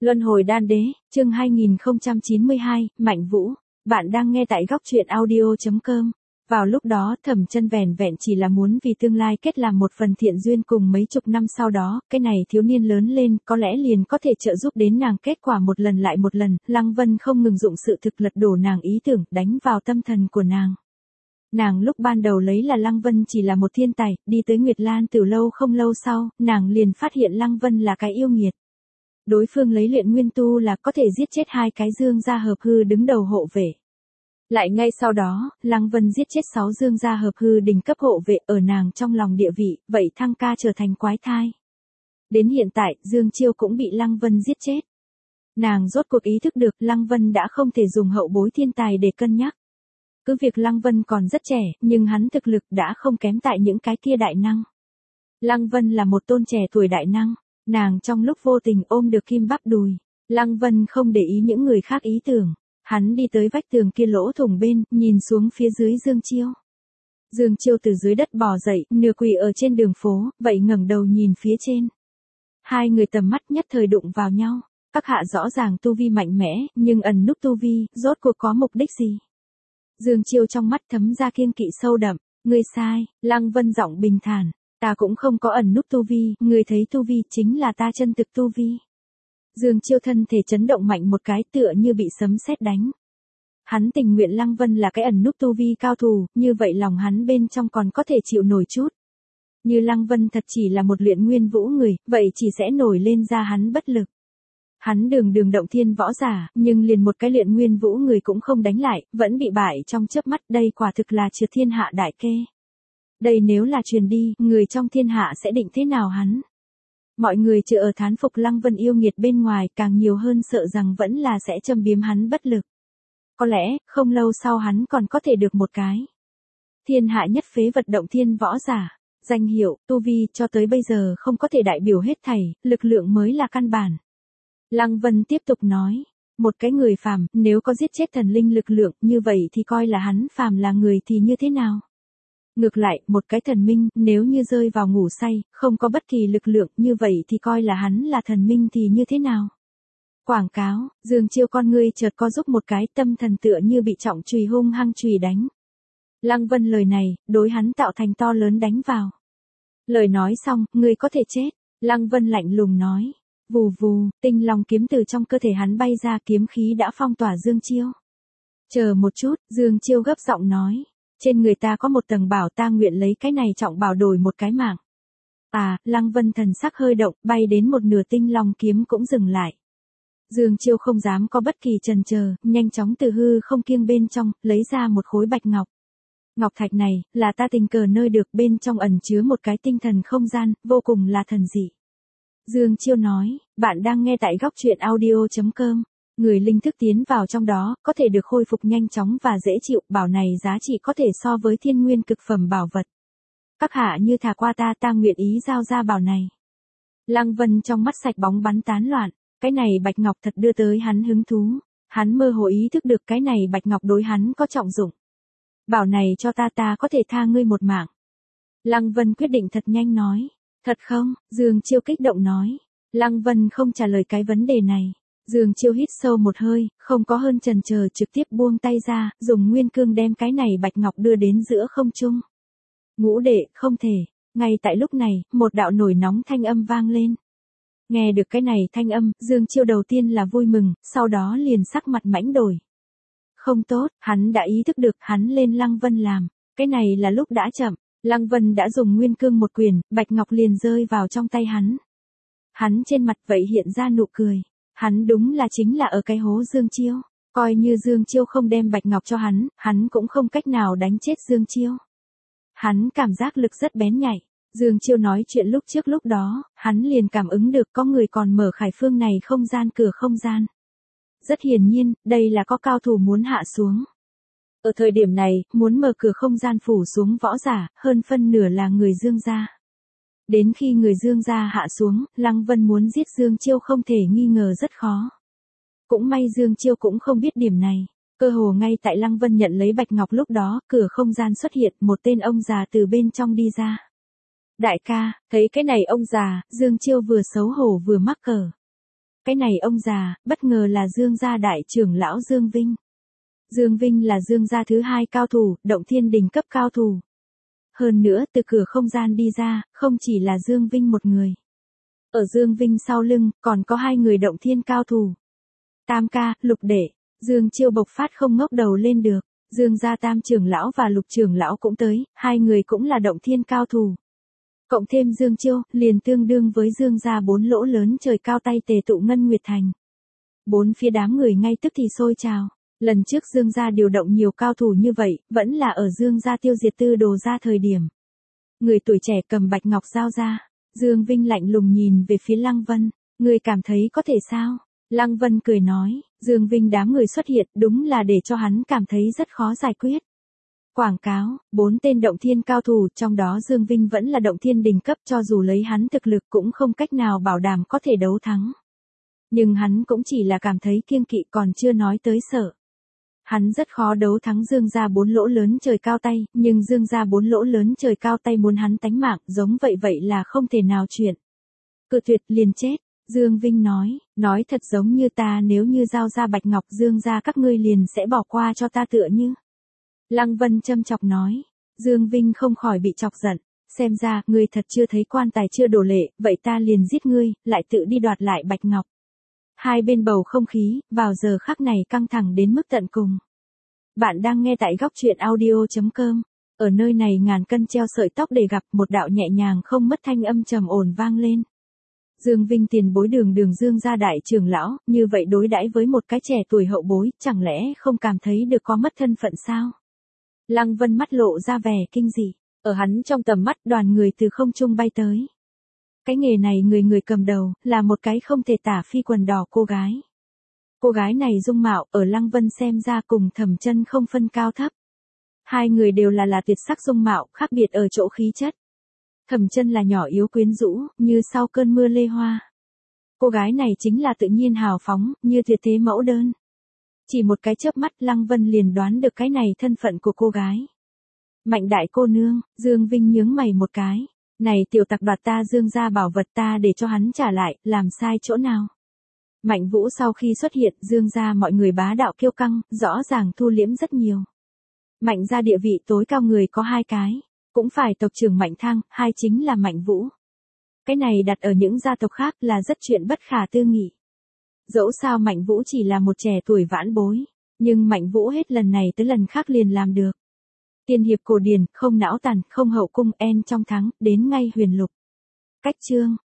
Luân hồi đan đế, chương 2092, Mạnh Vũ. Bạn đang nghe tại góc truyện audio.com. Vào lúc đó Thẩm Chân vẻn vẹn chỉ là muốn vì tương lai kết làm một phần thiện duyên cùng mấy chục năm sau đó, cái này thiếu niên lớn lên có lẽ liền có thể trợ giúp đến nàng kết quả một lần lại một lần. Lăng Vân không ngừng dụng sự thực lật đổ nàng ý tưởng, đánh vào tâm thần của nàng. Nàng lúc ban đầu lấy là Lăng Vân chỉ là một thiên tài, đi tới Nguyệt Lan Tử lâu không lâu sau, nàng liền phát hiện Lăng Vân là cái yêu nghiệt. Đối phương lấy luyện nguyên tu là có thể giết chết hai cái dương gia hợp hư đứng đầu hộ vệ. Lại ngay sau đó, Lăng Vân giết chết 6 dương gia hợp hư đỉnh cấp hộ vệ ở nàng trong lòng địa vị, vậy thăng ca trở thành quái thai. Đến hiện tại, Dương Chiêu cũng bị Lăng Vân giết chết. Nàng rốt cuộc ý thức được Lăng Vân đã không thể dùng hậu bối thiên tài để cân nhắc. Cứ việc Lăng Vân còn rất trẻ, nhưng hắn thực lực đã không kém tại những cái kia đại năng. Lăng Vân là một tôn trẻ tuổi đại năng. Nàng trong lúc vô tình ôm được kim bắp đùi. Lăng Vân không để ý những người khác ý tưởng. Hắn đi tới vách tường kia lỗ thủng bên, nhìn xuống phía dưới Dương Chiêu. Dương Chiêu từ dưới đất bò dậy, nửa quỳ ở trên đường phố, vậy ngẩng đầu nhìn phía trên. Hai người tầm mắt nhất thời đụng vào nhau. Các hạ rõ ràng tu vi mạnh mẽ, nhưng ẩn núp tu vi, rốt cuộc có mục đích gì? Dương Chiêu trong mắt thấm ra kiêng kỵ sâu đậm. Ngươi sai, Lăng Vân giọng bình thản. Ta cũng không có ẩn núp tu vi, người thấy tu vi chính là ta chân thực tu vi. Dương Chiêu thân thể chấn động mạnh một cái tựa như bị sấm sét đánh. Hắn tình nguyện Lăng Vân là cái ẩn núp tu vi cao thủ, như vậy lòng hắn bên trong còn có thể chịu nổi chút. Như Lăng Vân thật chỉ là một luyện nguyên vũ người, vậy chỉ sẽ nổi lên ra hắn bất lực. Hắn đường động thiên võ giả, nhưng liền một cái luyện nguyên vũ người cũng không đánh lại, vẫn bị bại trong chớp mắt, đây quả thực là trượt thiên hạ đại kê. Đây nếu là truyền đi, người trong thiên hạ sẽ định thế nào hắn? Mọi người trừ ở thán phục Lăng Vân yêu nghiệt bên ngoài, càng nhiều hơn sợ rằng vẫn là sẽ châm biếm hắn bất lực. Có lẽ, không lâu sau hắn còn có thể được một cái thiên hạ nhất phế vật động thiên võ giả. Danh hiệu, tu vi cho tới bây giờ không có thể đại biểu hết thảy, lực lượng mới là căn bản. Lăng Vân tiếp tục nói, một cái người phàm, nếu có giết chết thần linh lực lượng, như vậy thì coi là hắn phàm là người thì như thế nào? Ngược lại, một cái thần minh, nếu như rơi vào ngủ say, không có bất kỳ lực lượng, như vậy thì coi là hắn là thần minh thì như thế nào? Quảng cáo, Dương Chiêu con ngươi chợt co giúp một cái, tâm thần tựa như bị trọng chùy hung hăng chùy đánh. Lăng Vân lời này, đối hắn tạo thành to lớn đánh vào. Lời nói xong, ngươi có thể chết. Lăng Vân lạnh lùng nói. Vù vù, tinh long kiếm từ trong cơ thể hắn bay ra, kiếm khí đã phong tỏa Dương Chiêu. Chờ một chút, Dương Chiêu gấp giọng nói. Trên người ta có một tầng bảo, ta nguyện lấy cái này trọng bảo đổi một cái mạng. À, Lăng Vân thần sắc hơi động, bay đến một nửa, tinh long kiếm cũng dừng lại. Dương Chiêu không dám có bất kỳ chần chờ, nhanh chóng từ hư không kiêng bên trong, lấy ra một khối bạch ngọc. Ngọc thạch này, là ta tình cờ nơi được, bên trong ẩn chứa một cái tinh thần không gian, vô cùng là thần dị. Dương Chiêu nói, bạn đang nghe tại góc truyện audio.com. Người linh thức tiến vào trong đó, có thể được khôi phục nhanh chóng và dễ chịu, bảo này giá trị có thể so với thiên nguyên cực phẩm bảo vật. Các hạ như thả qua ta nguyện ý giao ra bảo này. Lăng Vân trong mắt sạch bóng bắn tán loạn, cái này bạch ngọc thật đưa tới hắn hứng thú. Hắn mơ hồ ý thức được cái này bạch ngọc đối hắn có trọng dụng. Bảo này cho ta có thể tha ngươi một mạng. Lăng Vân quyết định thật nhanh nói. Thật không? Dương Chiêu kích động nói. Lăng Vân không trả lời cái vấn đề này. Dương Chiêu hít sâu một hơi, không có hơn chần chờ, trực tiếp buông tay ra, dùng nguyên cương đem cái này bạch ngọc đưa đến giữa không trung. Ngũ đệ, không thể. Ngay tại lúc này, một đạo nổi nóng thanh âm vang lên. Nghe được cái này thanh âm, Dương Chiêu đầu tiên là vui mừng, sau đó liền sắc mặt mãnh đổi. Không tốt, hắn đã ý thức được, hắn lên Lăng Vân làm. Cái này là lúc đã chậm. Lăng Vân đã dùng nguyên cương một quyền, bạch ngọc liền rơi vào trong tay hắn. Hắn trên mặt vậy hiện ra nụ cười. Hắn đúng là chính là ở cái hố Dương Chiêu. Coi như Dương Chiêu không đem bạch ngọc cho hắn cũng không cách nào đánh chết Dương Chiêu. Hắn cảm giác lực rất bén nhạy. Dương Chiêu nói chuyện lúc đó, hắn liền cảm ứng được có người còn mở khải phương này không gian, cửa không gian. Rất hiển nhiên, đây là có cao thủ muốn hạ xuống. Ở thời điểm này, muốn mở cửa không gian phủ xuống võ giả, hơn phân nửa là người Dương gia. Đến khi người Dương gia hạ xuống, Lăng Vân muốn giết Dương Chiêu không thể nghi ngờ rất khó. Cũng may Dương Chiêu cũng không biết điểm này. Cơ hồ ngay tại Lăng Vân nhận lấy bạch ngọc lúc đó, cửa không gian xuất hiện, một tên ông già từ bên trong đi ra. Đại ca, thấy cái này ông già, Dương Chiêu vừa xấu hổ vừa mắc cỡ. Cái này ông già, bất ngờ là Dương gia đại trưởng lão Dương Vinh. Dương Vinh là Dương gia thứ hai cao thủ, động thiên đỉnh cấp cao thủ. Hơn nữa từ cửa không gian đi ra, không chỉ là Dương Vinh một người. Ở Dương Vinh sau lưng, còn có hai người động thiên cao thủ. Tam ca, Lục đệ, Dương Chiêu bộc phát không ngóc đầu lên được. Dương gia tam trưởng lão và Lục trưởng lão cũng tới, hai người cũng là động thiên cao thủ. Cộng thêm Dương Chiêu, liền tương đương với Dương gia 4 lỗ lớn trời cao tay tề tụ Ngân Nguyệt Thành. Bốn phía đám người ngay tức thì sôi trào. Lần trước Dương gia điều động nhiều cao thủ như vậy, vẫn là ở Dương gia tiêu diệt Tư Đồ gia thời điểm. Người tuổi trẻ cầm bạch ngọc giao ra. Dương Vinh lạnh lùng nhìn về phía Lăng Vân. Người cảm thấy có thể sao? Lăng Vân cười nói, Dương Vinh đám người xuất hiện đúng là để cho hắn cảm thấy rất khó giải quyết. Quảng cáo, 4 tên động thiên cao thủ, trong đó Dương Vinh vẫn là động thiên đỉnh cấp, cho dù lấy hắn thực lực cũng không cách nào bảo đảm có thể đấu thắng. Nhưng hắn cũng chỉ là cảm thấy kiêng kỵ, còn chưa nói tới sợ. Hắn rất khó đấu thắng Dương gia 4 lỗ lớn trời cao tay, nhưng Dương gia 4 lỗ lớn trời cao tay muốn hắn tánh mạng, giống vậy là không thể nào chuyện. Cự tuyệt liền chết, Dương Vinh nói thật giống như ta nếu như giao ra bạch ngọc Dương gia các ngươi liền sẽ bỏ qua cho ta tựa như. Lăng Vân châm chọc nói, Dương Vinh không khỏi bị chọc giận, xem ra ngươi thật chưa thấy quan tài chưa đổ lệ, vậy ta liền giết ngươi, lại tự đi đoạt lại bạch ngọc. Hai bên bầu không khí, vào giờ khắc này căng thẳng đến mức tận cùng. Bạn đang nghe tại góc truyện audio.com. Ở nơi này ngàn cân treo sợi tóc để gặp, một đạo nhẹ nhàng không mất thanh âm trầm ổn vang lên. Dương Vinh tiền bối Đường Dương gia đại trưởng lão, như vậy đối đãi với một cái trẻ tuổi hậu bối, chẳng lẽ không cảm thấy được có mất thân phận sao? Lăng Vân mắt lộ ra vẻ kinh dị, ở hắn trong tầm mắt đoàn người từ không trung bay tới. Cái nghề này người cầm đầu, là một cái không thể tả phi quần đỏ cô gái. Cô gái này dung mạo, ở Lăng Vân xem ra cùng Thẩm Chân không phân cao thấp. Hai người đều là tuyệt sắc dung mạo, khác biệt ở chỗ khí chất. Thẩm Chân là nhỏ yếu quyến rũ, như sau cơn mưa lê hoa. Cô gái này chính là tự nhiên hào phóng, như tuyệt thế mẫu đơn. Chỉ một cái chớp mắt Lăng Vân liền đoán được cái này thân phận của cô gái. Mạnh đại cô nương, Dương Vinh nhướng mày một cái. Này tiểu tặc đoạt ta Dương gia bảo vật, ta để cho hắn trả lại, làm sai chỗ nào? Mạnh Vũ sau khi xuất hiện, Dương gia mọi người bá đạo kiêu căng, rõ ràng thu liễm rất nhiều. Mạnh gia địa vị tối cao người có 2 cái, cũng phải tộc trưởng Mạnh Thang, hai chính là Mạnh Vũ. Cái này đặt ở những gia tộc khác là rất chuyện bất khả tư nghị. Dẫu sao Mạnh Vũ chỉ là một trẻ tuổi vãn bối, nhưng Mạnh Vũ hết lần này tới lần khác liền làm được. Tiên hiệp cổ điển, không não tàn, không hậu cung, en trong thắng, đến ngay huyền lục. Cách chương